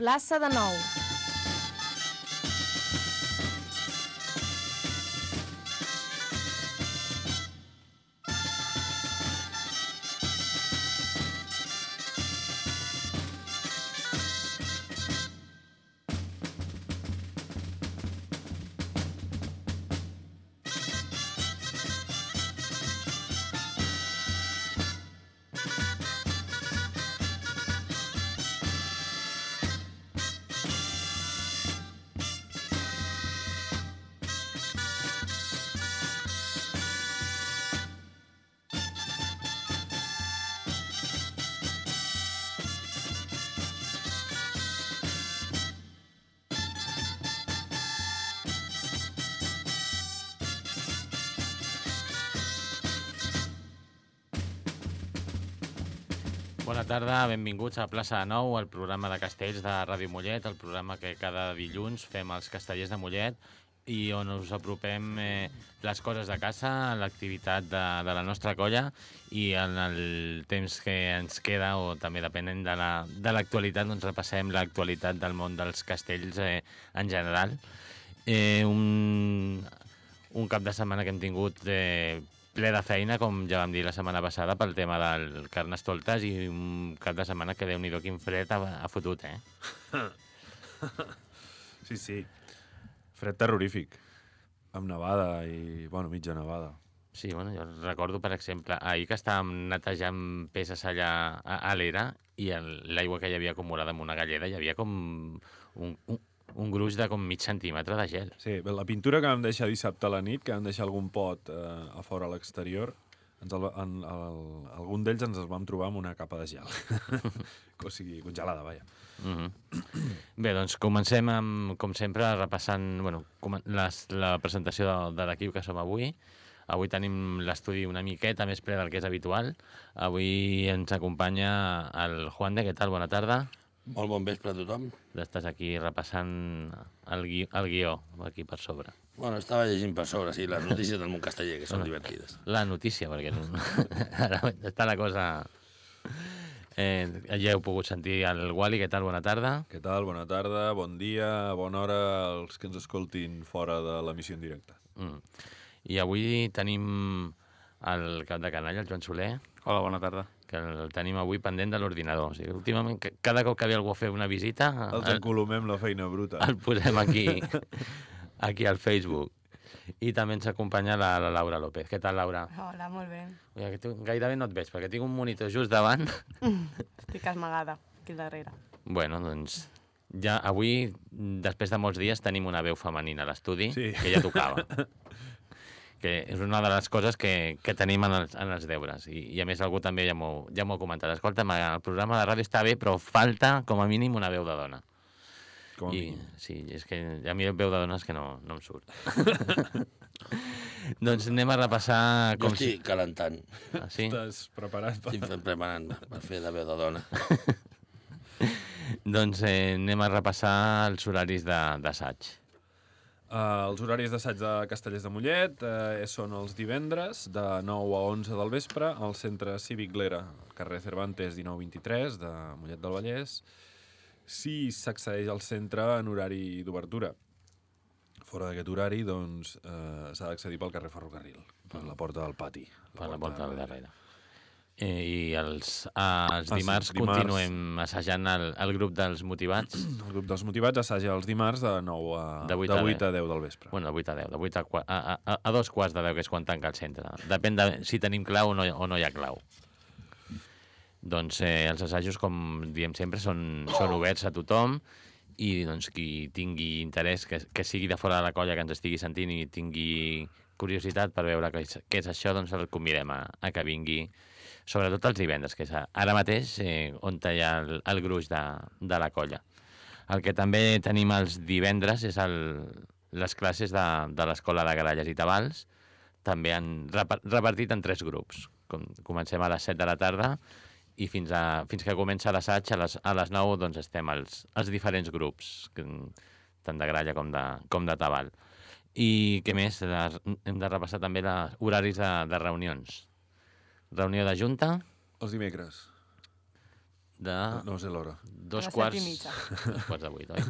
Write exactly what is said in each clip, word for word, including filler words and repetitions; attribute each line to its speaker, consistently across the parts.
Speaker 1: plaça de Nou.
Speaker 2: Bona tarda, benvinguts a Plaça de Nou, el programa de castells de Ràdio Mollet, el programa que cada dilluns fem els castellers de Mollet i on us apropem eh, les coses de casa, l'activitat de, de la nostra colla i en el temps que ens queda, o també depenent de la- de l'actualitat, doncs repassem l'actualitat del món dels castells eh, en general. Eh, un, un cap de setmana que hem tingut eh, ple de feina, com ja vam dir la setmana passada, pel tema del Carnestoltes, i un cap de setmana que Déu-n'hi-do quin fred ha, ha fotut, eh?
Speaker 3: Sí, sí. Fred terrorífic. Amb nevada i, bueno, mitja nevada.
Speaker 2: Sí, bueno, jo recordo, per exemple, ahir que estàvem netejant peces allà a, a l'era i el- l'aigua que hi havia acumulada en una galleda, hi havia com un, un, un gruix de com mig centímetre de gel.
Speaker 3: Sí, bé, la pintura que vam deixar dissabte a la nit, que vam deixar algun pot eh, a fora a l'exterior, ens el, en, el, algun d'ells ens els vam trobar amb una capa de gel. O sigui, congelada, vaja.
Speaker 2: Mm -hmm. Bé, doncs comencem, amb, com sempre, repassant bueno, com, les, la presentació de, de l'equip que som avui. Avui tenim l'estudi una miqueta més ple del que és habitual. Avui ens acompanya el Juan de, què tal? Bona tarda.
Speaker 4: Molt bon vespre a tothom.
Speaker 2: Estàs aquí repassant el, gui, el guió, aquí per sobre.
Speaker 4: Bueno, estava llegint per sobre, sí, les notícies del món casteller, que són divertides.
Speaker 2: La notícia, perquè no, ara està la cosa... Eh, ja heu pogut sentir el Wally, què tal? Bona tarda.
Speaker 3: Què tal? Bona tarda, bon dia, bona hora als que ens escoltin fora de l'emissió en directe.
Speaker 2: Mm. I avui tenim el cap de canalla, el Joan Soler,
Speaker 5: Hola, bona tarda.
Speaker 2: que el tenim avui pendent de l'ordinador. O sigui, últimament, ca- cada cop que ve algú a fer una visita,
Speaker 3: Els
Speaker 2: el,
Speaker 3: encolomem la feina bruta.
Speaker 2: el posem aquí, aquí al Facebook. I també ens acompanya la, la Laura López. Què tal, Laura?
Speaker 1: Hola, molt bé.
Speaker 2: Ui, que tu gairebé no et veig, perquè tinc un monitor just davant.
Speaker 1: Estic esmagada aquí darrere.
Speaker 2: Bueno, doncs, ja avui, després de molts dies, tenim una veu femenina a l'estudi,
Speaker 3: Sí.
Speaker 2: que ja tocava. Que és una de les coses que, que tenim en els, en els deures. I, I a més algú també ja m'ho ja m'ho ha comentat. Escolta, el programa de ràdio està bé, però falta com a mínim una veu de dona.
Speaker 3: Com a
Speaker 2: I,
Speaker 3: mínim.
Speaker 2: sí, és que a mi el veu de dona és que no, no em surt. Doncs anem a repassar...
Speaker 4: Jo
Speaker 2: Com
Speaker 4: estic calentant,
Speaker 2: Si... Ah, sí?
Speaker 3: Estàs preparat per...
Speaker 4: estic preparant per fer de veu de dona.
Speaker 2: Doncs eh, anem a repassar els horaris de- d'assaig.
Speaker 3: Uh, els horaris d'assaig de Castellers de Mollet uh, són els divendres de nou a onze del vespre al Centre Cívic Lera, al carrer Cervantes dinou vint-i-tres de Mollet del Vallès, si s'accedeix al centre en horari d'obertura. Fora d'aquest horari, doncs, uh, s'ha d'accedir pel carrer Ferrocarril, per la porta del pati.
Speaker 2: Per la porta del darrere. Eh, I els, ah, els
Speaker 3: Ah, sí,
Speaker 2: dimarts,
Speaker 3: dimarts.
Speaker 2: continuem assajant el, el grup dels motivats.
Speaker 3: El grup dels motivats assaja els dimarts de nou a,
Speaker 2: De vuit
Speaker 3: de
Speaker 2: a
Speaker 3: vuit
Speaker 2: deu.
Speaker 3: a deu del vespre.
Speaker 2: Bueno, de vuit a deu, de vuit a, qua- a, a, a dos quarts de deu, que és quan tanca el centre. Depèn de si tenim clau o no, o no hi ha clau. Doncs eh, els assajos, com diem sempre, són, són oberts a tothom i doncs, qui tingui interès, que, que sigui de fora de la colla, que ens estigui sentint i tingui curiositat per veure què és, què és això, doncs el convidem a, a que vingui, sobretot els divendres, que és ara mateix eh, on hi ha el, el gruix de, de la colla. El que també tenim els divendres és el, les classes de, de l'Escola de Garalles i Tabals, també han repa- repartit en tres grups. Com, comencem a les set de la tarda i fins, a, fins que comença l'assaig a les, a les nou doncs estem els, els diferents grups, que, tant de gralla com de, com de tabal. I què més? Les, hem de repassar també els horaris de, de reunions. Reunió de junta,
Speaker 3: Els dimecres.
Speaker 2: de
Speaker 3: No sé l'hora.
Speaker 2: dos
Speaker 1: A les
Speaker 2: quarts...
Speaker 1: set i mitja.
Speaker 2: Dos quarts de vuit, oi?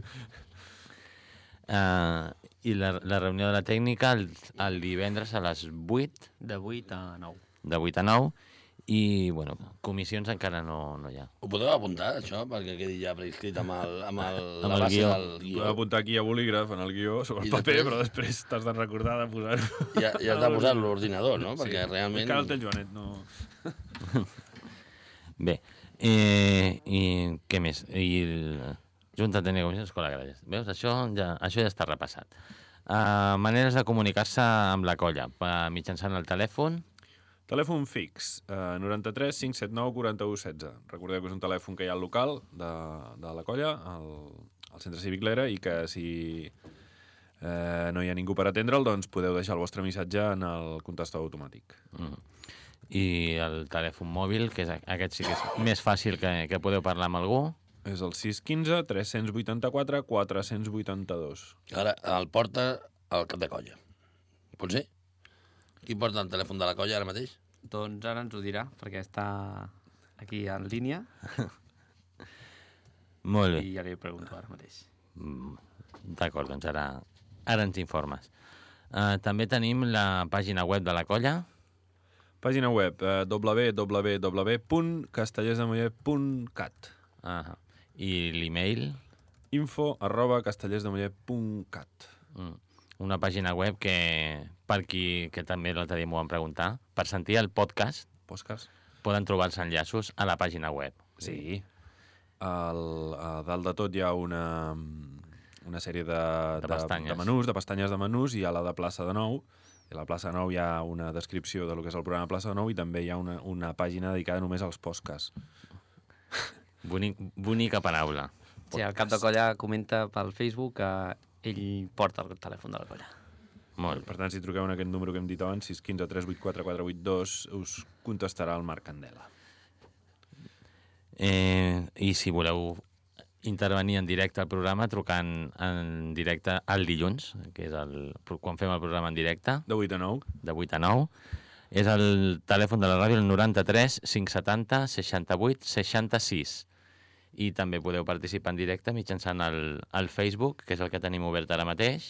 Speaker 2: Uh, I la, la reunió de la tècnica el, el divendres a les vuit,
Speaker 5: De vuit a nou.
Speaker 2: de vuit a nou, i, bueno, comissions encara no, no hi ha.
Speaker 4: Ho podeu apuntar, això, perquè quedi ja preescrit amb, el, amb, el,
Speaker 2: Amb
Speaker 4: la
Speaker 2: el
Speaker 4: base
Speaker 2: guió.
Speaker 4: del
Speaker 3: Podeu
Speaker 4: guió.
Speaker 3: apuntar aquí a bolígraf, en el guió, sobre
Speaker 4: I
Speaker 3: el paper,
Speaker 4: després-
Speaker 3: però després t'has de recordar de posar-ho.
Speaker 4: I, I has de posar l'ordinador, no? Perquè realment...
Speaker 3: Encara el té el Joanet, no...
Speaker 2: Bé, eh, i què més? I el, Junta Tècnica Comissió Escola Gralles. Veus? Això ja, això ja està repassat. Uh, maneres de comunicar-se amb la colla, uh, mitjançant el telèfon.
Speaker 3: Telèfon fix, eh, noranta-tres cinc set nou quaranta-u setze. Recordeu que és un telèfon que hi ha al local de, de la colla, al, al Centre Cívic Lera, i que si eh, no hi ha ningú per atendre'l, doncs podeu deixar el vostre missatge en el contestador automàtic.
Speaker 2: Mm. I el telèfon mòbil, que és, aquest sí que és més fàcil que, que podeu parlar amb algú.
Speaker 3: És el sis un cinc tres vuit quatre quatre vuit dos.
Speaker 4: Ara el porta el cap de colla. Pot ser? Qui porta el telèfon de la colla ara mateix?
Speaker 5: Doncs ara ens ho dirà, perquè està aquí en línia
Speaker 2: Molt bé.
Speaker 5: i ja li pregunto ara mateix.
Speaker 2: Mm, D'acord, doncs ara, ara ens informes. Uh, també tenim la pàgina web de la colla.
Speaker 3: Pàgina web, eh, w w w punt castellersdemollet punt cat.
Speaker 2: Uh, I l'email.
Speaker 3: Info arroba castellersdemollet punt cat.
Speaker 2: Mm. Una pàgina web que, per qui que també l'altre dia m'ho van preguntar, per sentir el podcast
Speaker 3: Podcast?
Speaker 2: poden trobar els enllaços a la pàgina web.
Speaker 3: Sí. El, a dalt de tot hi ha una, una sèrie de,
Speaker 2: De pestanyes.
Speaker 3: de menús, de pestanyes de menús, i a la de Plaça de Nou. I a la Plaça de Nou hi ha una descripció del que és el programa Plaça de Nou, i també hi ha una, una pàgina dedicada només als podcasts.
Speaker 2: Bonic, bonica paraula.
Speaker 5: Sí, el cap de colla comenta pel Facebook que ell porta el telèfon de la colla.
Speaker 2: Molt bé.
Speaker 3: Per tant, si truqueu en aquest número que hem dit abans, sis un cinc tres vuit quatre quatre vuit dos, us contestarà el Marc Candela.
Speaker 2: Eh, I si voleu intervenir en directe al programa, trucant en directe el dilluns, que és el, quan fem el programa en directe,
Speaker 3: De vuit a nou.
Speaker 2: de vuit a nou, és el telèfon de la ràdio, el noranta-tres cinc setanta seixanta-vuit seixanta-sis. I també podeu participar en directe mitjançant el, el Facebook, que és el que tenim obert ara mateix.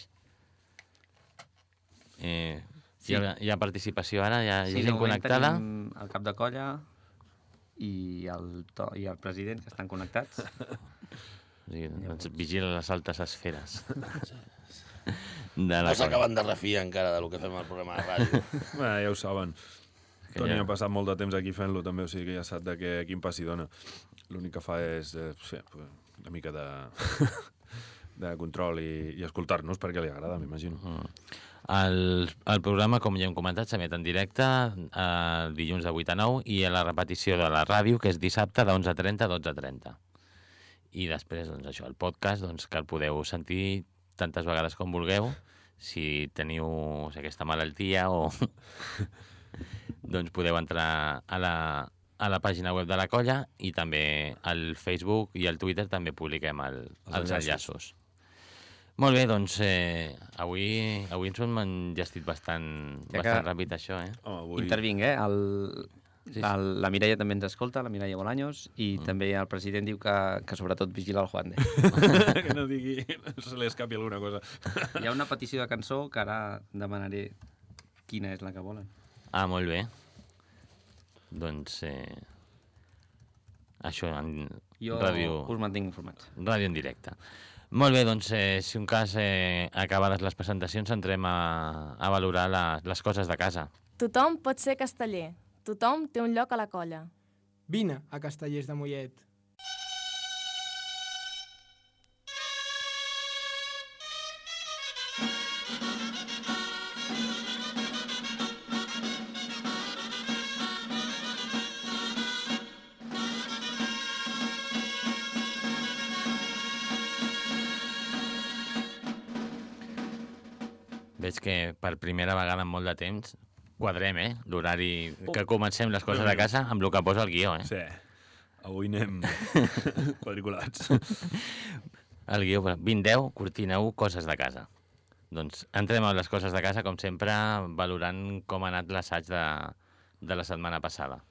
Speaker 2: Eh,
Speaker 5: Sí.
Speaker 2: hi, ha, hi ha participació ara? Hi ha, hi ha
Speaker 5: Sí,
Speaker 2: gent
Speaker 5: de moment
Speaker 2: connectada?
Speaker 5: tenim el cap de colla i el, to, i el president, que estan connectats.
Speaker 2: O sigui, doncs vigila les altes esferes. De la
Speaker 4: No
Speaker 2: colla.
Speaker 4: s'acaben de refiar encara del que fem al programa de ràdio.
Speaker 3: Bé, ja ho saben.
Speaker 2: Que
Speaker 3: Toni
Speaker 2: ja-
Speaker 3: ha passat molt de temps aquí fent-lo també, o sigui que ja sap de què, quin pas hi dona. L'únic que fa és eh, sí, una mica de, de control i, i escoltar-nos perquè li agrada, m'imagino.
Speaker 2: Mm. El, el programa, com ja hem comentat, s'emet en directe eh, dilluns de vuit a nou i a la repetició de la ràdio, que és dissabte d'onze trenta a dotze trenta. I després, doncs això, el podcast, doncs, que el podeu sentir tantes vegades com vulgueu, si teniu o sigui, aquesta malaltia o... doncs podeu entrar a la, a la pàgina web de la colla i també al Facebook i al Twitter també publiquem el, els, els
Speaker 3: enllaços.
Speaker 2: enllaços. Molt bé, doncs eh, avui, avui ens ho hem enllestit bastant,
Speaker 5: Ja que-
Speaker 2: bastant ràpid, això, eh?
Speaker 3: Home, avui...
Speaker 5: Intervinc, eh? El,
Speaker 2: Sí, sí.
Speaker 5: el, la Mireia també ens escolta, la Mireia Bolaños, i mm. també el president diu que, que sobretot vigila el Juan de.
Speaker 3: que no digui, no se li escapi alguna cosa.
Speaker 5: Hi ha una petició de cançó que ara demanaré quina és la que volen.
Speaker 2: Ah, molt bé. Doncs eh, això en
Speaker 5: Jo
Speaker 2: ràdio,
Speaker 5: us mantinc informats.
Speaker 2: ràdio en directe. Molt bé, doncs eh, si un cas eh, acabades les presentacions entrem a, a valorar la, les coses de casa.
Speaker 1: Tothom pot ser casteller. Tothom té un lloc a la colla.
Speaker 6: Vine a Castellers de Mollet.
Speaker 2: Veig que per primera vegada en molt de temps quadrem, eh? L'horari que comencem les coses de casa amb el que posa el guió, eh?
Speaker 3: Sí, avui anem quadriculats.
Speaker 2: El guió, vint deu, cortina u, coses de casa. Doncs entrem a les coses de casa, com sempre, valorant com ha anat l'assaig de, de la setmana passada.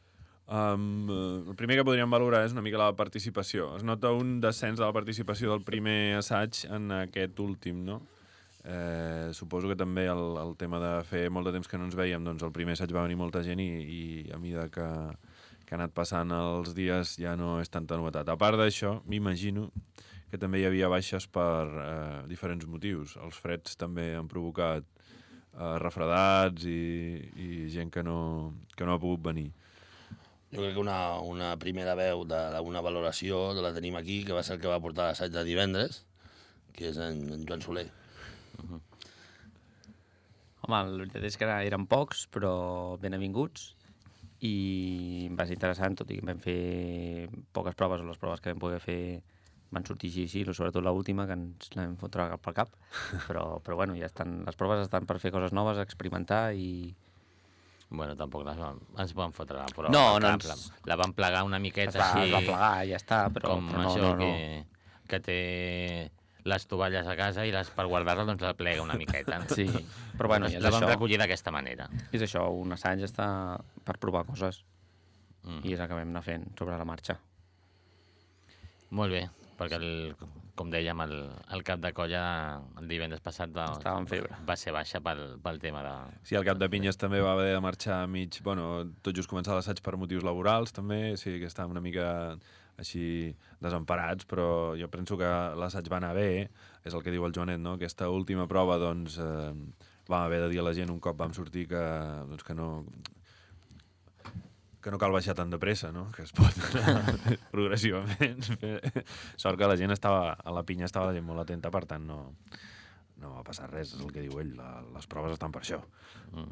Speaker 3: Um, el primer que podríem valorar és una mica la participació. Es nota un descens de la participació del primer assaig en aquest últim, no? Eh, suposo que també el, el tema de fer molt de temps que no ens veiem, doncs el primer assaig va venir molta gent i, i a mesura que, que ha anat passant els dies ja no és tanta novetat. A part d'això, m'imagino que també hi havia baixes per eh, diferents motius. Els freds també han provocat eh, refredats i, i gent que no, que no ha pogut venir.
Speaker 4: Jo crec que una, una primera veu d'una valoració de la tenim aquí, que va ser el que va portar l'assaig de divendres, que és en, en Joan Soler.
Speaker 5: Uh-huh. Home, la veritat és que eren pocs, però ben avinguts, i va ser interessant, tot i que vam fer poques proves, o les proves que vam poder fer van sortir així, així, sobretot l'última, que ens l'hem fotre pel cap, però, però bueno, ja estan, les proves estan per fer coses noves, experimentar i...
Speaker 2: Bueno, tampoc les vam, ens vam fotre la prova.
Speaker 5: No, no
Speaker 2: cap,
Speaker 5: ens...
Speaker 2: la, la vam plegar una miqueta
Speaker 5: es va,
Speaker 2: així...
Speaker 5: Es va plegar, ja està, però,
Speaker 2: com
Speaker 5: però no,
Speaker 2: això
Speaker 5: no, no.
Speaker 2: Que, que té les tovalles a casa i les per guardar-la doncs la plega una miqueta.
Speaker 5: Sí, però bueno, ja és
Speaker 2: la vam
Speaker 5: això.
Speaker 2: recollir d'aquesta manera.
Speaker 5: És això, un assaig està per provar coses
Speaker 2: Mm.
Speaker 5: i és el que vam anar fent sobre la marxa.
Speaker 2: Molt bé, perquè, el, com dèiem, el, el cap de colla el divendres passat va,
Speaker 5: Estava en febre.
Speaker 2: va ser baixa pel, pel tema de...
Speaker 3: Sí, el cap de pinyes també va haver de marxar mig... Bueno, tot just començar l'assaig per motius laborals, també. Sí, que estàvem una mica així desemparats, però jo penso que l'assaig va anar bé, és el que diu el Joanet, no? Aquesta última prova, doncs, eh, vam haver de dir a la gent un cop vam sortir que, doncs, que no... que no cal baixar tan de pressa, no? Que es pot anar progressivament. Sort que la gent estava, a la pinya estava la gent molt atenta, per tant no, no va passar res, és el que diu ell, la, les proves estan per això.
Speaker 2: Mm.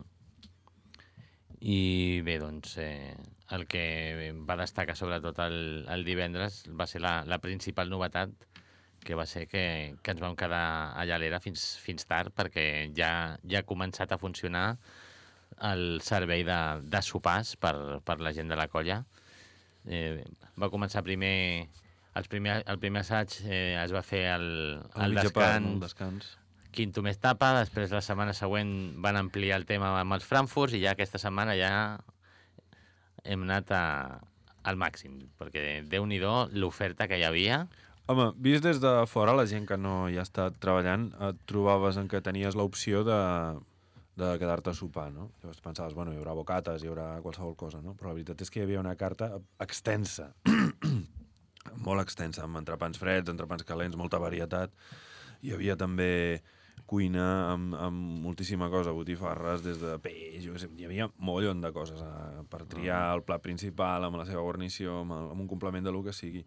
Speaker 2: I bé, doncs, eh, el que va destacar sobretot el, el divendres va ser la, la principal novetat, que va ser que, que ens vam quedar allà a l'era fins, fins tard, perquè ja, ja ha començat a funcionar el servei de, de sopars per, per la gent de la colla. Eh, va començar primer... Els primer, el primer assaig eh, es va fer el, el descans,
Speaker 3: el descans.
Speaker 2: Quinto més tapa, després la setmana següent van ampliar el tema amb els Frankfurts i ja aquesta setmana ja hem anat a, al màxim, perquè Déu-n'hi-do l'oferta que hi havia.
Speaker 3: Home, vist des de fora, la gent que no hi ha estat treballant, et trobaves en que tenies l'opció de... de quedar-te a sopar, no? Llavors pensaves, bueno, hi haurà bocates, hi haurà qualsevol cosa, no? Però la veritat és que hi havia una carta extensa, molt extensa, amb entrepans freds, entrepans calents, molta varietat. Hi havia també cuina amb, amb moltíssima cosa, botifarres, des de peix, jo sé, hi havia mogollon de coses eh, per triar el plat principal, amb la seva guarnició, amb, el, amb un complement de lo que sigui.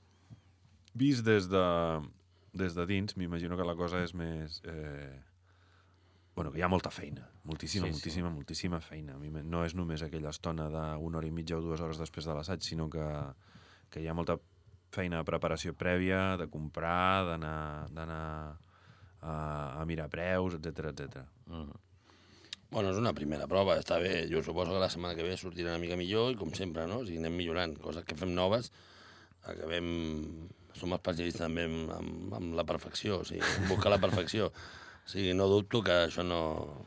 Speaker 3: Vist des de, des de dins, m'imagino que la cosa és més... Eh, Bueno, que hi ha molta feina, moltíssima,
Speaker 2: Sí, sí.
Speaker 3: moltíssima, moltíssima feina. A mi no és només aquella estona d'una hora i mitja o dues hores després de l'assaig, sinó que, que hi ha molta feina de preparació prèvia, de comprar, d'anar a, a mirar preus, etcètera, etcètera.
Speaker 2: Mm.
Speaker 4: Bueno, és una primera prova, està bé. Jo suposo que la setmana que ve sortirà una mica millor i, com sempre, no? O sigui, anem millorant. Coses que fem noves, acabem... Som especialistes també amb, amb, amb la perfecció, o sigui, en buscar la perfecció. O sigui, no dubto que això no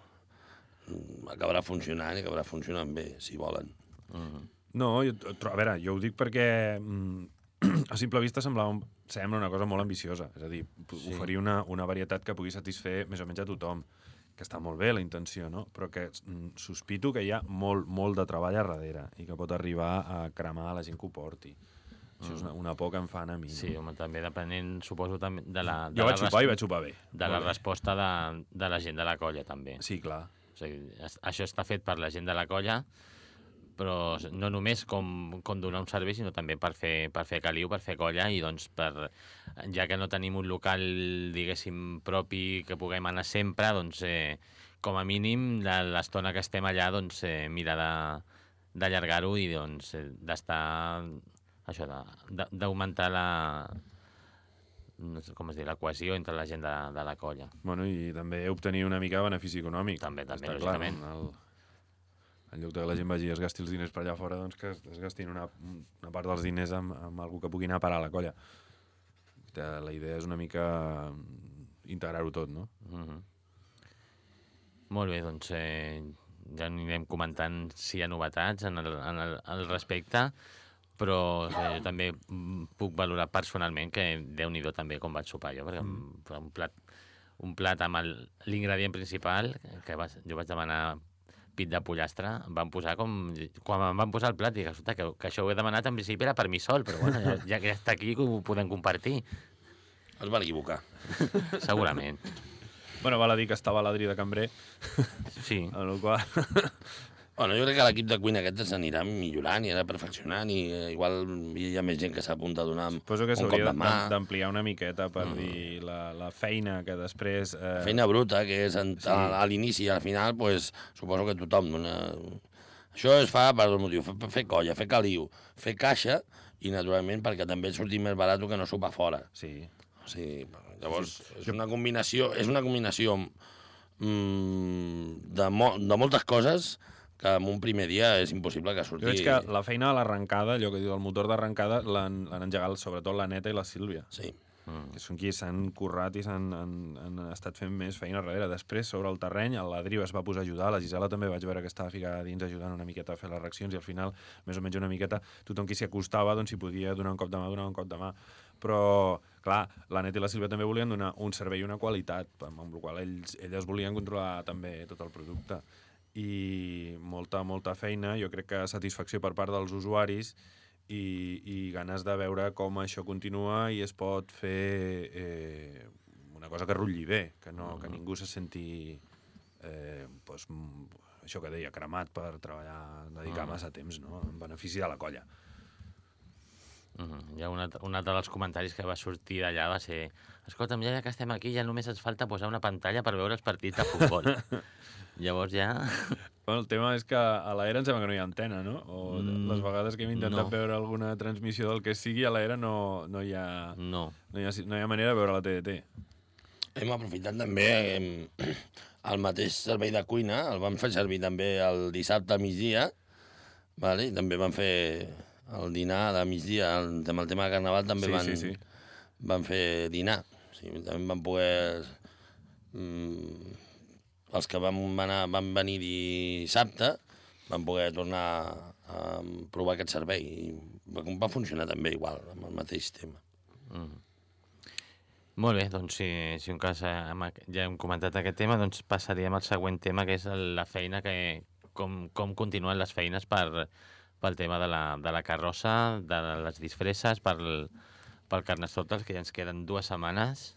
Speaker 4: acabarà funcionant i acabarà funcionant bé, si volen.
Speaker 2: Mm.
Speaker 3: No, jo, a veure, jo ho dic perquè mm, a simple vista semblava, sembla una cosa molt ambiciosa. És a dir, sí. Oferir una, una varietat que pugui satisfer més o menys a tothom, que està molt bé la intenció, no? Però que mm, sospito que hi ha molt, molt de treball a darrere i que pot arribar a cremar a la gent que ho porti. Això és una, una por que em fan a mi.
Speaker 2: Sí,
Speaker 3: no?
Speaker 2: home, també depenent, suposo, també de la... De
Speaker 3: Jo
Speaker 2: la
Speaker 3: vaig xupar i vaig xupar bé.
Speaker 2: De la resposta de, de la gent de la colla, també.
Speaker 3: Sí, clar.
Speaker 2: O sigui, es- això està fet per la gent de la colla, però no només com, com donar un servei, sinó també per fer, per fer caliu, per fer colla, i doncs, per, ja que no tenim un local, diguéssim, propi, que puguem anar sempre, doncs, eh, com a mínim, de l'estona que estem allà, doncs, eh, mirar de- d'allargar-ho i, doncs, eh, d'estar... això, de- de- d'augmentar la... no sé com es diu, la cohesió entre la gent de, de la colla.
Speaker 3: Bueno, i també obtenir una mica de benefici econòmic.
Speaker 2: També, també,
Speaker 3: Està
Speaker 2: lògicament.
Speaker 3: Clar, no? el, en lloc de que la gent vagi i es gasti els diners per allà fora, doncs que es, es gastin una, una part dels diners amb, amb algú que pugui anar a parar a la colla. La idea és una mica integrar-ho tot, no?
Speaker 2: Mm-hmm. Molt bé, doncs, eh, ja anirem comentant si hi ha novetats en el, en el, al respecte, però o sigui, jo també puc valorar personalment que Déu-n'hi-do també com vaig sopar jo, perquè mm. un plat un plat amb l'ingredient principal, que va, jo vaig demanar pit de pollastre, em van posar com... Quan em van posar el plat, dic, escolta, que, que això ho he demanat en principi era per mi sol, però bueno, ja, ja que ja està aquí, ho podem compartir.
Speaker 4: Es van equivocar.
Speaker 2: Segurament.
Speaker 3: Bueno, val a dir que estava l'Adri de cambrer.
Speaker 2: Sí.
Speaker 3: En el qual...
Speaker 4: Bueno, jo crec que l'equip de cuina aquest s'anirà millorant i anirà perfeccionant i eh, igual hi ha més gent que s'apunta a donar un cop
Speaker 3: Suposo que
Speaker 4: de
Speaker 3: s'hauria
Speaker 4: mà.
Speaker 3: d'ampliar una miqueta per mm. dir la, la feina que després... Eh...
Speaker 4: Feina bruta, que és en, sí. a, a l'inici i al final, pues, suposo que tothom dona... Això es fa per dos motius, fer, fer colla, fer caliu, fer caixa i, naturalment, perquè també et surti més barat que no sopar fora.
Speaker 3: Sí.
Speaker 4: O sigui, llavors, sí. és una combinació, és una combinació mm, de, mo de moltes coses que en un primer dia és impossible que surti...
Speaker 3: Jo veig que la feina a l'arrencada, allò que diu el motor d'arrencada, l'han engegat sobretot la Neta i la Sílvia.
Speaker 4: Sí.
Speaker 3: Mm. Que són qui s'han currat i s'han han, han estat fent més feina darrere. Després, sobre el terreny, l'Adri es va posar a ajudar, la Gisela també vaig veure que estava ficada dins ajudant una miqueta a fer les reaccions i al final, més o menys una miqueta, tothom qui s'hi acostava, doncs si podia donar un cop de mà, donar un cop de mà. Però, clar, la Neta i la Sílvia també volien donar un servei i una qualitat, amb el qual ells, elles volien controlar també tot el producte. I molta, molta feina, jo crec que satisfacció per part dels usuaris i, i ganes de veure com això continua i es pot fer eh, una cosa que rutlli bé, que, no, que ningú se senti eh, pues, això que deia, cremat per treballar, dedicar massa temps, no? En benefici de la colla.
Speaker 2: Uh-huh. Ja un altre, un altre dels comentaris que va sortir d'allà va ser escolta'm, ja que estem aquí ja només ens falta posar una pantalla per veure els partits de futbol. Llavors ja...
Speaker 3: Bueno, el tema és que a l'Aera em sembla que no hi ha antena, no? O mm, les vegades que hem intentat no. veure alguna transmissió del que sigui, a l'Aera no, no, hi ha,
Speaker 2: no.
Speaker 3: No, hi ha, no hi ha manera de veure la T D T.
Speaker 4: Hem aprofitat també eh, el mateix servei de cuina, el vam fer servir també el dissabte a migdia, vale? I també vam fer el dinar de migdia, el, amb el tema de Carnaval també
Speaker 3: sí,
Speaker 4: van,
Speaker 3: sí, sí.
Speaker 4: van fer dinar. O sigui, també van poder... Mm, els que vam, anar, van venir dissabte van poder tornar a provar aquest servei i va funcionar també igual, amb el mateix tema.
Speaker 2: Mm. Molt bé, doncs si, si un cas ja hem comentat aquest tema, doncs passaríem al següent tema, que és la feina, que com, com continuen les feines per, pel tema de la, de la carrossa, de les disfresses, pel, pel Carnestoltes, que ja ens queden dues setmanes,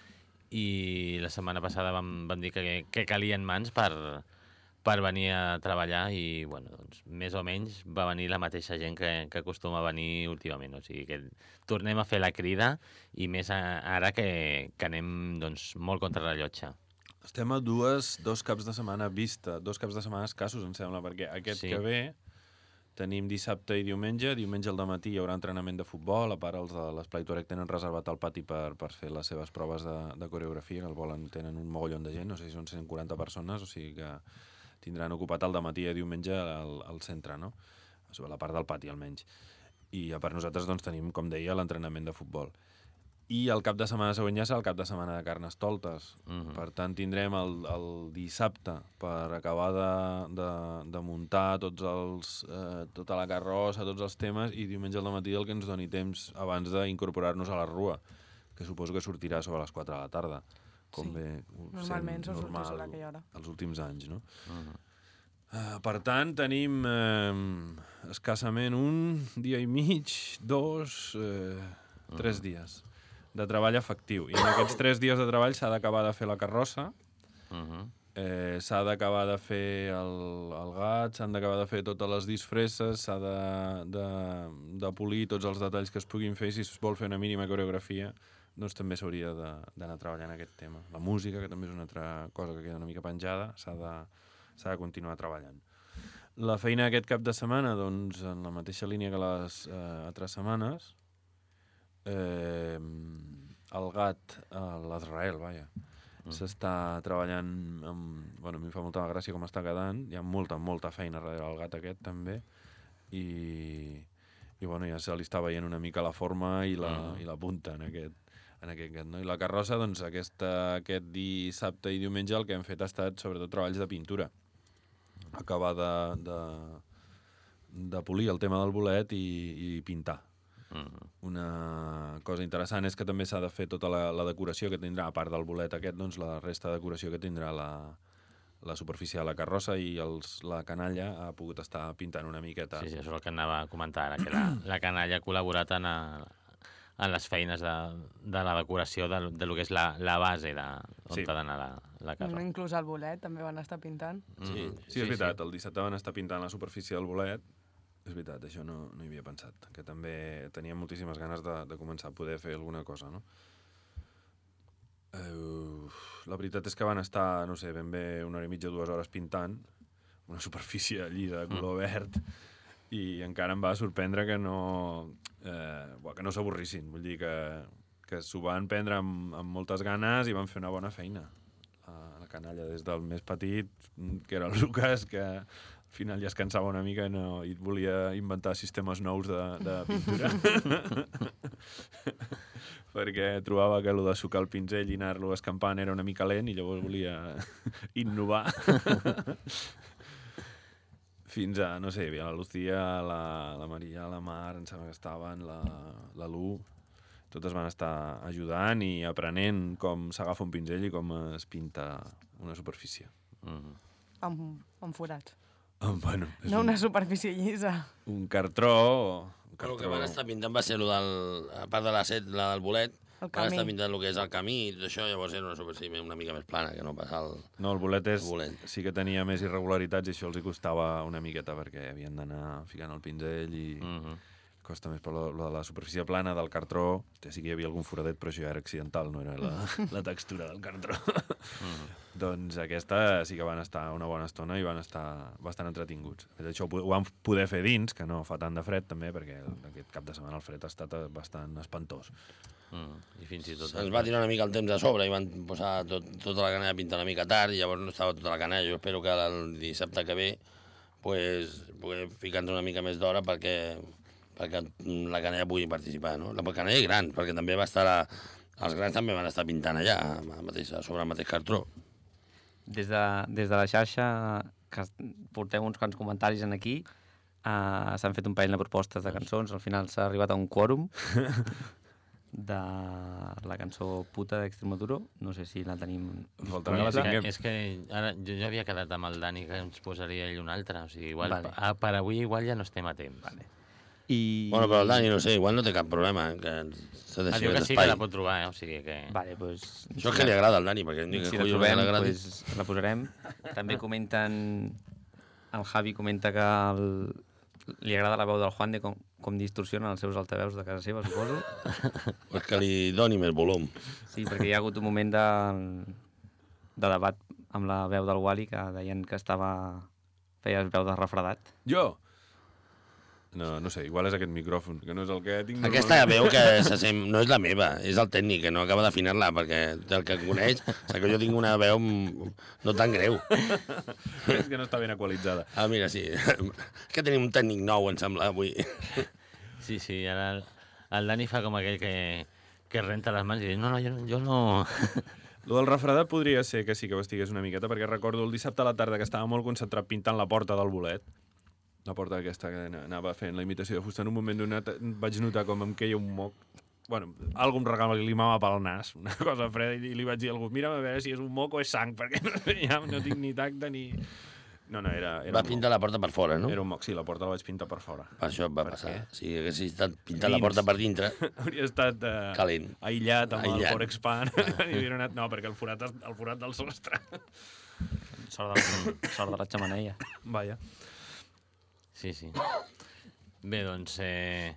Speaker 2: i la setmana passada vam, vam dir que, que calien mans per, per venir a treballar i, bueno, doncs, més o menys va venir la mateixa gent que, que acostuma a venir últimament. O sigui que tornem a fer la crida i més a, ara que, que anem doncs, molt contra rellotge.
Speaker 3: Estem a dues, dos caps de setmana vista, dos caps de setmana escassos, em sembla, perquè aquest sí. que ve tenim dissabte i diumenge. Diumenge al dematí hi haurà entrenament de futbol, a part els de l'Esplai Tuareg tenen reservat el pati per, per fer les seves proves de, de coreografia, que el volen, tenen un mogollon de gent, no sé si són cent quaranta persones, o sigui que tindran ocupat el dematí i diumenge al, al centre, no? A la part del pati, almenys. I a part nosaltres doncs, tenim, com deia, l'entrenament de futbol. I el cap de setmana següent ja serà el cap de setmana de Carnestoltes. Uh-huh. Per tant, tindrem el, el dissabte per acabar de, de, de muntar tots els, eh, tota la carrossa, tots els temes, i diumenge al matí el que ens doni temps abans d'incorporar-nos a la rua, que suposo que sortirà sobre les quatre de la tarda. Com
Speaker 1: sí.
Speaker 3: bé,
Speaker 1: normalment són
Speaker 3: normal,
Speaker 1: sortits a aquella hora.
Speaker 3: Els últims anys, no?
Speaker 2: Uh-huh.
Speaker 3: Uh, per tant, tenim eh, escassament un dia i mig, dos, eh, tres uh-huh. dies de treball efectiu. I en aquests tres dies de treball s'ha d'acabar de fer la carrossa, uh-huh. eh, s'ha d'acabar de fer el, el gat, s'han d'acabar de fer totes les disfresses, s'ha de, de, de polir tots els detalls que es puguin fer, i si es vol fer una mínima coreografia, doncs també s'hauria d'anar treballant aquest tema. La música, que també és una altra cosa que queda una mica penjada, s'ha de, s'ha de continuar treballant. La feina aquest cap de setmana, doncs, en la mateixa línia que les eh, altres setmanes, Eh, el gat a l'Israel, vaja, mm. s'està treballant amb... Bueno, a mi em fa molta gràcia com està quedant, hi ha molta, molta feina darrere del gat aquest, també, i, i bueno, ja se li està veient una mica la forma i la, mm. i la punta en aquest, en aquest gat, no? I la carrossa, doncs, aquesta, aquest dissabte i diumenge el que hem fet ha estat, sobretot, treballs de pintura. acabar de, de, de polir el tema del bolet i, i pintar. Mm. Una cosa interessant és que també s'ha de fer tota la, la decoració que tindrà, a part del bolet aquest, doncs la resta de decoració que tindrà la, la superfície de la carrossa i els, la canalla ha pogut estar pintant una miqueta.
Speaker 2: Sí, sí, això és el que anava a comentar ara, que la, la canalla ha col·laborat en, a, en les feines de, de la decoració de, de lo que és la, la base de, on
Speaker 3: Sí.
Speaker 2: ha d'anar la, la carrossa.
Speaker 7: Inclús el bolet també van estar pintant.
Speaker 3: Sí,
Speaker 2: Mm.
Speaker 3: sí, és veritat, el dissabte van estar pintant la superfície del bolet. És veritat, això no, no hi havia pensat, que també tenia moltíssimes ganes de, de començar a poder fer alguna cosa, no? Uh, la veritat és que van estar, no sé, ben bé una hora i mitja, dues hores pintant una superfície llisa de color mm. verd, i encara em va sorprendre que no, eh, bo, que no s'avorrissin. Vull dir que, que s'ho van prendre amb, amb moltes ganes i van fer una bona feina. La, la canalla, des del més petit, que era el Lucas, que al final ja es cansava una mica i, no, i volia inventar sistemes nous de, de pintura. Perquè trobava que allò de sucar el pinzell i anar-lo escampant era una mica lent i llavors volia innovar. Fins a, no sé, hi havia la Lucía, la, la Maria, la Mar, em sembla que estaven, la, la Lu... Totes van estar ajudant i aprenent com s'agafa un pinzell i com es pinta una superfície.
Speaker 2: Mm.
Speaker 7: Amb, amb forats.
Speaker 3: Oh, bueno, és
Speaker 7: No
Speaker 3: un,
Speaker 7: una superfície llisa.
Speaker 3: un cartró... Un
Speaker 4: El que
Speaker 3: cartró...
Speaker 4: van estar pintant va ser lo del, a part de la set, la del bolet,
Speaker 7: El
Speaker 4: van
Speaker 7: camí.
Speaker 4: estar pintant el que és el camí i tot això, llavors era una superfície una mica més plana, que no passar el...
Speaker 3: No, el bolet, és,
Speaker 4: El bolet.
Speaker 3: sí que tenia més irregularitats i això els hi costava una miqueta perquè havien d'anar ficant el pinzell i
Speaker 2: Mm -hmm.
Speaker 3: costa més. Però lo, lo de la superfície plana del cartró, sí que hi havia algun foradet, però això ja era accidental, no era la, la textura del cartró.
Speaker 2: Mm.
Speaker 3: Doncs aquesta sí que van estar una bona estona i van estar bastant entretinguts. Això ho, ho van poder fer dins, que no fa tant de fred també, perquè aquest cap de setmana el fred ha estat bastant espantós.
Speaker 2: Mm. I fins i tot...
Speaker 4: Se'ns va tirar una mica el temps a sobre i van posar tot, tota la canalla a pintar una mica tard i llavors no estava tota la canalla. Jo espero que el dissabte que ve pues, puguem ficar-nos una mica més d'hora perquè, perquè la canalla pugui participar. No? La canalla és gran, perquè també va estar... A, els grans també van estar pintant allà, a mateix, a sobre el mateix cartró.
Speaker 5: Des de, des de la xarxa, que portem uns quants comentaris en aquí, uh, s'han fet un parell de propostes de cançons, al final s'ha arribat a un quòrum de la cançó Puta d'Extremaduro, no sé si la tenim...
Speaker 3: Faltarà
Speaker 2: No,
Speaker 3: que la
Speaker 2: és, que,
Speaker 3: tinguem.
Speaker 2: és que ara jo ja havia quedat amb el Dani que ens posaria ell una altra, o sigui, igual,
Speaker 5: Vale.
Speaker 2: vale. per avui igual ja no estem a temps.
Speaker 5: Vale. I...
Speaker 4: Bueno, però el Dani, no sé, igual no té cap problema, eh, que s'ha de
Speaker 2: Ah,
Speaker 4: ser
Speaker 2: diu que sí que
Speaker 4: espai.
Speaker 2: la pot trobar, eh? O sigui que...
Speaker 5: Vale, doncs...
Speaker 4: Això és que li agrada al Dani, perquè ni que
Speaker 5: Si la
Speaker 4: collons
Speaker 5: trobem,
Speaker 4: li agradi.
Speaker 5: pues, la posarem. També comenten... El Javi comenta que el... li agrada la veu del Juan de com, com distorsiona els seus altaveus de casa seva, suposo.
Speaker 4: Pues que li doni més volum.
Speaker 5: Sí, perquè hi ha hagut un moment de, de debat amb la veu del Wally que deien que estava... feia veu de refredat.
Speaker 3: Jo? No, no sé, igual és aquest micròfon, que no és el que tinc
Speaker 4: Aquesta
Speaker 3: normalment.
Speaker 4: veu que se sent, no és la meva, és el tècnic, que no acaba d'afinar-la, perquè el que coneix sap que jo tinc una veu mm, no tan greu.
Speaker 3: És que no està ben equalitzada.
Speaker 4: Ah, mira, sí. És que tenim un tècnic nou, em sembla, avui.
Speaker 2: Sí, sí, ara el, el Dani fa com aquell que, que renta les mans i diu, no, no, jo, no- jo no...
Speaker 3: Lo del refredat podria ser que sí que ho estigués una miqueta, perquè recordo el dissabte a la tarda que estava molt concentrat pintant la porta del bolet, la porta aquesta que anava fent la imitació de fusta. En un moment donat vaig notar com em queia un moc. Bueno, algun regal li limava pel nas, una cosa freda, i li vaig dir a algú, mira'm a veure si és un moc o és sang, perquè no, ja no tinc ni tacte ni... No, no, era, era
Speaker 4: Va
Speaker 3: un
Speaker 4: pintar la porta per fora, no?
Speaker 3: moc. Era un moc, sí, la porta la vaig pintar per fora.
Speaker 4: Per això va
Speaker 3: Per
Speaker 4: passar.
Speaker 3: què?
Speaker 4: Si haguessis estat pintant la
Speaker 3: Dins.
Speaker 4: porta per dintre,
Speaker 3: Hauria estat eh,
Speaker 4: calent.
Speaker 3: aïllat amb
Speaker 4: Aïllat.
Speaker 3: el Forexpan. I hauria anat... No, perquè el forat, el forat del sostre.
Speaker 5: Sort de la, sort de la xamaneia.
Speaker 3: Vaja.
Speaker 2: Sí, sí. Bé, doncs, eh,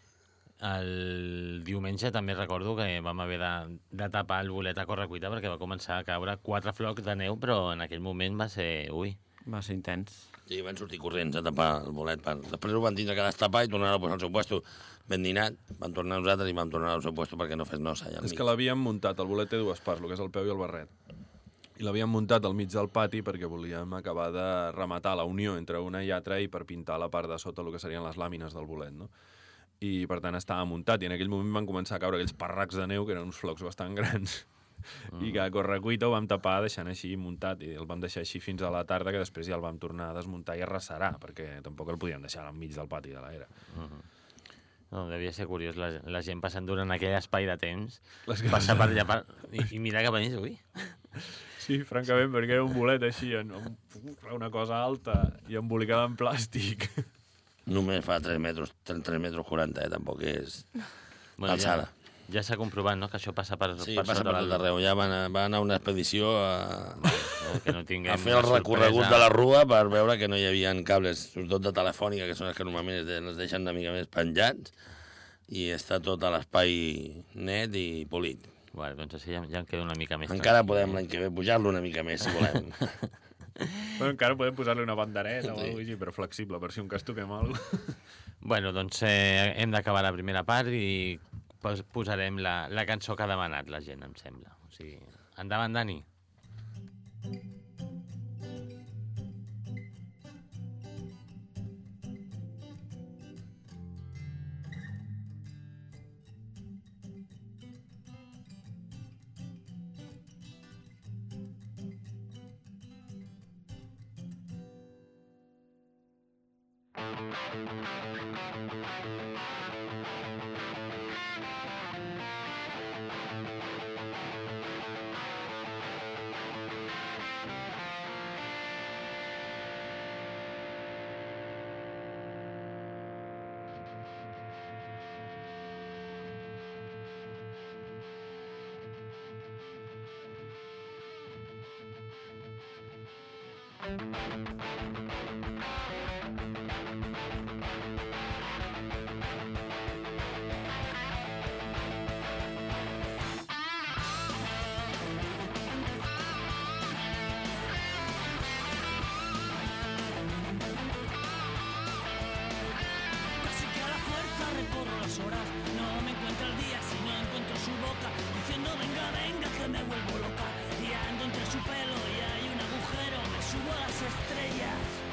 Speaker 2: el diumenge també recordo que vam haver de, de tapar el bolet a correcuita perquè va començar a caure quatre flocs de neu, però en aquell moment va ser... Ui,
Speaker 5: Va ser intens.
Speaker 4: Sí, van sortir corrents a tapar el bolet. Per... Després ho van tindre que destapar i tornar a posar al seu puesto. Ben dinat, van tornar nosaltres i vam tornar al seu puesto perquè no fes nosa allà al
Speaker 3: És
Speaker 4: mig.
Speaker 3: que l'havíem muntat, el bolet té dues parts, el que és el peu i el barret. I l'havíem muntat al mig del pati perquè volíem acabar de rematar la unió entre una i altra i per pintar la part de sota el que serien les làmines del bolet, no? I per tant estava muntat i en aquell moment van començar a caure aquells parracs de neu que eren uns flocs bastant grans I que a correcuita ho vam tapar deixant així muntat i el vam deixar així fins a la tarda, que després ja el vam tornar a desmuntar i a resserar, perquè tampoc el podíem deixar al mig del pati de l'era.
Speaker 2: Uh -huh. No, devia ser curiós, la, la gent passant durant aquell espai de temps,
Speaker 3: Les
Speaker 2: passar per allà per, i, i mirar cap a ells, ui.
Speaker 3: Sí, francament, perquè era un bolet així, en, en una cosa alta i embolicada en plàstic.
Speaker 4: Només fa tres metres, tres metres quaranta, eh? Tampoc és
Speaker 2: Bueno,
Speaker 4: alçada.
Speaker 2: Ja, ja s'ha comprovat, no?, que això passa per,
Speaker 4: Sí,
Speaker 2: per
Speaker 4: passa
Speaker 2: sota
Speaker 4: per tot
Speaker 2: del-
Speaker 4: arreu. Ja van, a- van a una expedició a,
Speaker 2: No, que no tinguem
Speaker 4: a fer el
Speaker 2: la
Speaker 4: recorregut
Speaker 2: sorpresa.
Speaker 4: de la rua per veure que no hi havia cables, sobretot de telefònica, que són els que normalment es de- els deixen una mica més penjats, i està tot a l'espai net i polit.
Speaker 2: Bueno, doncs així ja, ja em queda una mica més
Speaker 4: Encara
Speaker 2: tranquil.
Speaker 4: podem l'any que ve pujar-lo una mica més, si volem.
Speaker 3: Bueno, encara podem posar-li una bandereta o
Speaker 4: Sí.
Speaker 3: alguna cosa així, però flexible, per si un cas toquem alguna cosa.
Speaker 2: Bueno, doncs eh, hem d'acabar la primera part i pos posarem la, la cançó que ha demanat la gent, em sembla. O sigui, endavant, Dani.
Speaker 8: Casi que a la fuerza recorro las horas. No me encuentro el día si no encuentro su boca, diciendo venga, venga, que me vuelvo loca. Y ando entre su pelo y hay un agujero, me subo a las estrellas.